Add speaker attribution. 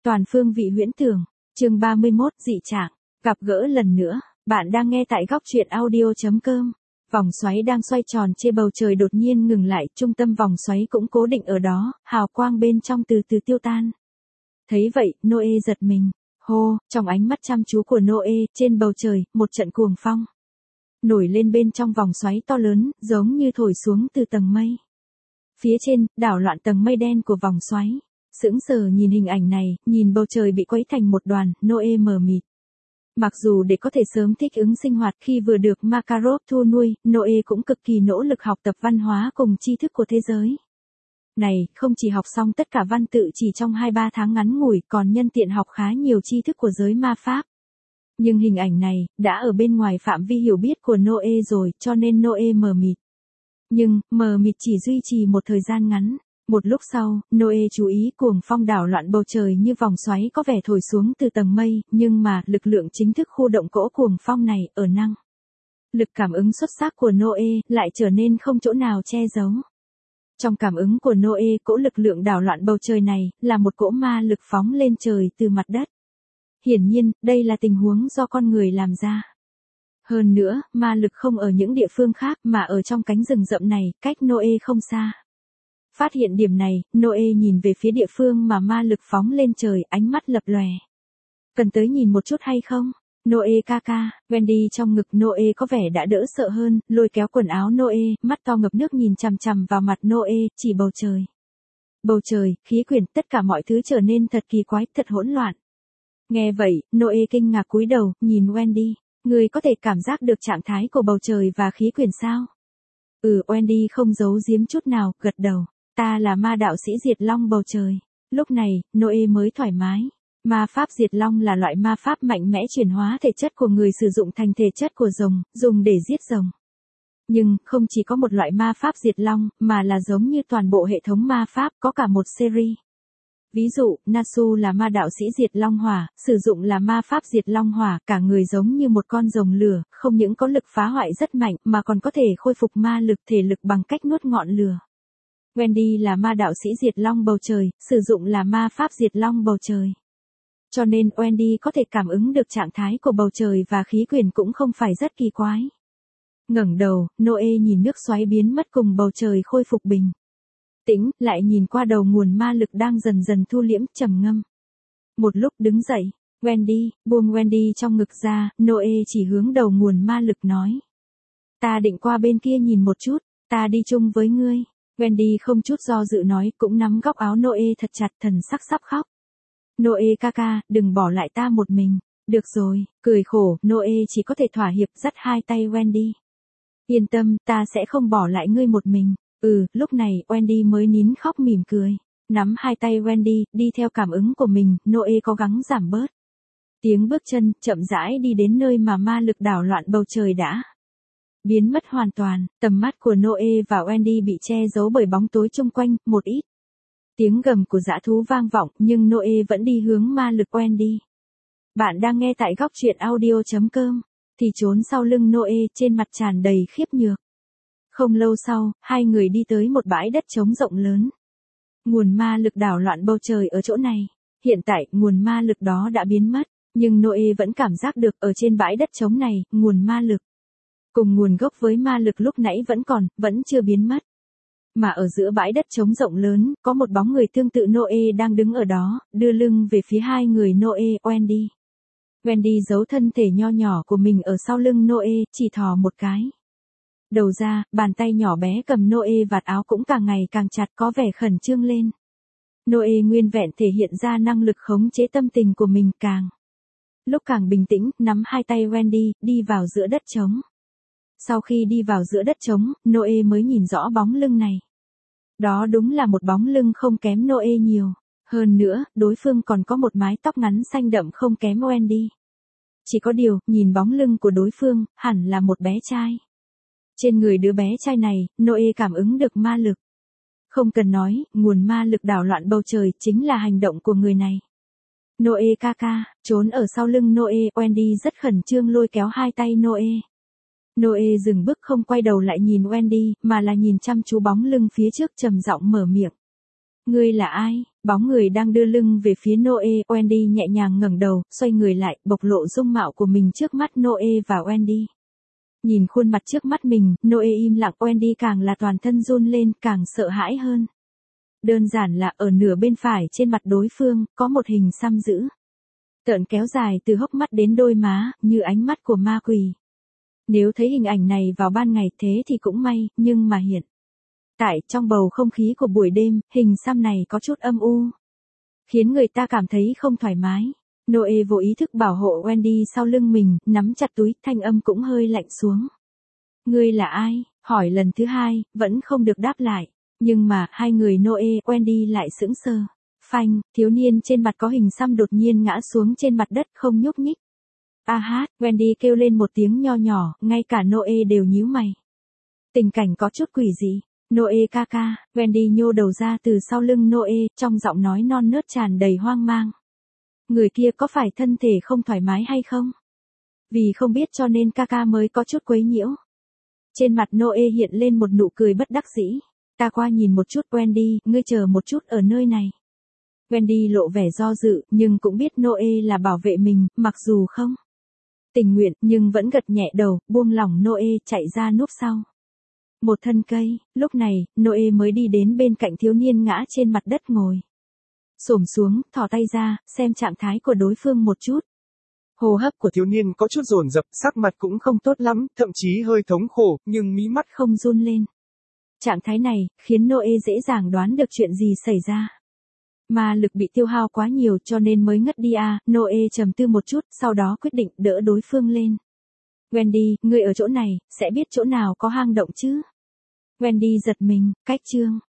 Speaker 1: Toàn phương vị huyễn tưởng, chương 31, dị trạng, gặp gỡ lần nữa, bạn đang nghe tại góc truyện audio.com. Vòng xoáy đang xoay tròn trên bầu trời đột nhiên ngừng lại, trung tâm vòng xoáy cũng cố định ở đó, hào quang bên trong từ từ tiêu tan. Thấy vậy, Noe giật mình, hô, trong ánh mắt chăm chú của Noe, trên bầu trời, một trận cuồng phong nổi lên bên trong vòng xoáy to lớn, giống như thổi xuống từ tầng mây. Phía trên, đảo loạn tầng mây đen của vòng xoáy. Sững sờ nhìn hình ảnh này, nhìn bầu trời bị quấy thành một đoàn, Noe mờ mịt. Mặc dù để có thể sớm thích ứng sinh hoạt khi vừa được Makarov thu nuôi, Noe cũng cực kỳ nỗ lực học tập văn hóa cùng tri thức của thế giới. Này, không chỉ học xong tất cả văn tự chỉ trong 2-3 tháng ngắn ngủi, còn nhân tiện học khá nhiều tri thức của giới ma pháp. Nhưng hình ảnh này, đã ở bên ngoài phạm vi hiểu biết của Noe rồi, cho nên Noe mờ mịt. Nhưng, mờ mịt chỉ duy trì một thời gian ngắn. Một lúc sau, Noe chú ý cuồng phong đảo loạn bầu trời như vòng xoáy có vẻ thổi xuống từ tầng mây, nhưng mà, lực lượng chính thức khu động cỗ cuồng phong này, ở năng lực cảm ứng xuất sắc của Noe, lại trở nên không chỗ nào che giấu. Trong cảm ứng của Noe, cỗ lực lượng đảo loạn bầu trời này, là một cỗ ma lực phóng lên trời từ mặt đất. Hiển nhiên, đây là tình huống do con người làm ra. Hơn nữa, ma lực không ở những địa phương khác mà ở trong cánh rừng rậm này, cách Noe không xa. Phát hiện điểm này, Noe nhìn về phía địa phương mà ma lực phóng lên trời, ánh mắt lập lòe. Cần tới nhìn một chút hay không? Noe ca, Wendy trong ngực Noe có vẻ đã đỡ sợ hơn, lôi kéo quần áo Noe, mắt to ngập nước nhìn chằm chằm vào mặt Noe, chỉ bầu trời. Bầu trời, khí quyển, tất cả mọi thứ trở nên thật kỳ quái, thật hỗn loạn. Nghe vậy, Noe kinh ngạc cúi đầu, nhìn Wendy. Người có thể cảm giác được trạng thái của bầu trời và khí quyển sao? Wendy không giấu giếm chút nào, gật đầu. Ta là ma đạo sĩ diệt long bầu trời. Lúc này, Noe mới thoải mái. Ma pháp diệt long là loại ma pháp mạnh mẽ chuyển hóa thể chất của người sử dụng thành thể chất của rồng, dùng để giết rồng. Nhưng, không chỉ có một loại ma pháp diệt long, mà là giống như toàn bộ hệ thống ma pháp, có cả một series. Ví dụ, Nasu là ma đạo sĩ diệt long hỏa, sử dụng là ma pháp diệt long hỏa, cả người giống như một con rồng lửa, không những có lực phá hoại rất mạnh, mà còn có thể khôi phục ma lực thể lực bằng cách nuốt ngọn lửa. Wendy là ma đạo sĩ diệt long bầu trời, sử dụng là ma pháp diệt long bầu trời. Cho nên Wendy có thể cảm ứng được trạng thái của bầu trời và khí quyển cũng không phải rất kỳ quái. Ngẩng đầu, Noe nhìn nước xoáy biến mất cùng bầu trời khôi phục bình tĩnh, lại nhìn qua đầu nguồn ma lực đang dần dần thu liễm, trầm ngâm. Một lúc đứng dậy, Wendy, buông Wendy trong ngực ra, Noe chỉ hướng đầu nguồn ma lực nói. Ta định qua bên kia nhìn một chút, ta đi chung với ngươi. Wendy không chút do dự nói, cũng nắm góc áo Noe thật chặt, thần sắc sắp khóc. Noe ca, đừng bỏ lại ta một mình. Được rồi, cười khổ, Noe chỉ có thể thỏa hiệp, dắt hai tay Wendy. Yên tâm, ta sẽ không bỏ lại ngươi một mình. Lúc này, Wendy mới nín khóc mỉm cười. Nắm hai tay Wendy, đi theo cảm ứng của mình, Noe cố gắng giảm bớt tiếng bước chân, chậm rãi đi đến nơi mà ma lực đảo loạn bầu trời đã biến mất hoàn toàn. Tầm mắt của Noe và Wendy bị che giấu bởi bóng tối chung quanh, một ít tiếng gầm của dã thú vang vọng, nhưng Noe vẫn đi hướng ma lực Wendy. Bạn đang nghe tại góc truyện audio.com, thì trốn sau lưng Noe, trên mặt tràn đầy khiếp nhược. Không lâu sau, hai người đi tới một bãi đất trống rộng lớn. Nguồn ma lực đảo loạn bầu trời ở chỗ này. Hiện tại, nguồn ma lực đó đã biến mất, nhưng Noe vẫn cảm giác được ở trên bãi đất trống này, nguồn ma lực cùng nguồn gốc với ma lực lúc nãy vẫn còn, vẫn chưa biến mất. Mà ở giữa bãi đất trống rộng lớn, có một bóng người tương tự Noe đang đứng ở đó, đưa lưng về phía hai người Noe, Wendy. Wendy giấu thân thể nho nhỏ của mình ở sau lưng Noe, chỉ thò một cái đầu ra, bàn tay nhỏ bé cầm Noe vạt áo cũng càng ngày càng chặt, có vẻ khẩn trương lên. Noe nguyên vẹn thể hiện ra năng lực khống chế tâm tình của mình lúc càng bình tĩnh, nắm hai tay Wendy, đi vào giữa đất trống. Sau khi đi vào giữa đất trống, Noe mới nhìn rõ bóng lưng này. Đó đúng là một bóng lưng không kém Noe nhiều. Hơn nữa, đối phương còn có một mái tóc ngắn xanh đậm không kém Wendy. Chỉ có điều, nhìn bóng lưng của đối phương, hẳn là một bé trai. Trên người đứa bé trai này, Noe cảm ứng được ma lực. Không cần nói, nguồn ma lực đảo loạn bầu trời chính là hành động của người này. Noe ca, trốn ở sau lưng Noe, Wendy rất khẩn trương lôi kéo hai tay Noe. Noe dừng bước không quay đầu lại nhìn Wendy, mà là nhìn chăm chú bóng lưng phía trước, trầm giọng mở miệng. Ngươi là ai? Bóng người đang đưa lưng về phía Noe, Wendy nhẹ nhàng ngẩng đầu, xoay người lại, bộc lộ dung mạo của mình trước mắt Noe và Wendy. Nhìn khuôn mặt trước mắt mình, Noe im lặng, Wendy càng là toàn thân run lên, càng sợ hãi hơn. Đơn giản là ở nửa bên phải trên mặt đối phương, có một hình xăm dữ. Tợn kéo dài từ hốc mắt đến đôi má, như ánh mắt của ma quỷ. Nếu thấy hình ảnh này vào ban ngày thế thì cũng may, nhưng mà hiện tại trong bầu không khí của buổi đêm, hình xăm này có chút âm u. Khiến người ta cảm thấy không thoải mái. Noe vô ý thức bảo hộ Wendy sau lưng mình, nắm chặt túi, thanh âm cũng hơi lạnh xuống. Ngươi là ai? Hỏi lần thứ hai, vẫn không được đáp lại. Nhưng mà, hai người Noe, Wendy lại sững sờ. Phanh, thiếu niên trên mặt có hình xăm đột nhiên ngã xuống trên mặt đất không nhúc nhích. A hát, Wendy kêu lên một tiếng nho nhỏ, ngay cả Noe đều nhíu mày. Tình cảnh có chút quỷ dị. Noe ca ca, Wendy nhô đầu ra từ sau lưng Noe, trong giọng nói non nớt tràn đầy hoang mang. Người kia có phải thân thể không thoải mái hay không? Vì không biết cho nên ca ca mới có chút quấy nhiễu. Trên mặt Noe hiện lên một nụ cười bất đắc dĩ. Ta qua nhìn một chút Wendy, ngươi chờ một chút ở nơi này. Wendy lộ vẻ do dự, nhưng cũng biết Noe là bảo vệ mình, mặc dù không tình nguyện, nhưng vẫn gật nhẹ đầu, buông lỏng Noe chạy ra núp sau một thân cây. Lúc này, Noe mới đi đến bên cạnh thiếu niên ngã trên mặt đất ngồi. Xổm xuống, thò tay ra, xem trạng thái của đối phương một chút. Hô hấp của thiếu niên có chút dồn dập, sắc mặt cũng không tốt lắm, thậm chí hơi thống khổ, nhưng mí mắt không run lên. Trạng thái này, khiến Noe dễ dàng đoán được chuyện gì xảy ra. Ma lực bị tiêu hao quá nhiều cho nên mới ngất đi à, Noe trầm tư một chút, sau đó quyết định đỡ đối phương lên. Wendy, ngươi ở chỗ này, sẽ biết chỗ nào có hang động chứ? Wendy giật mình, cách chương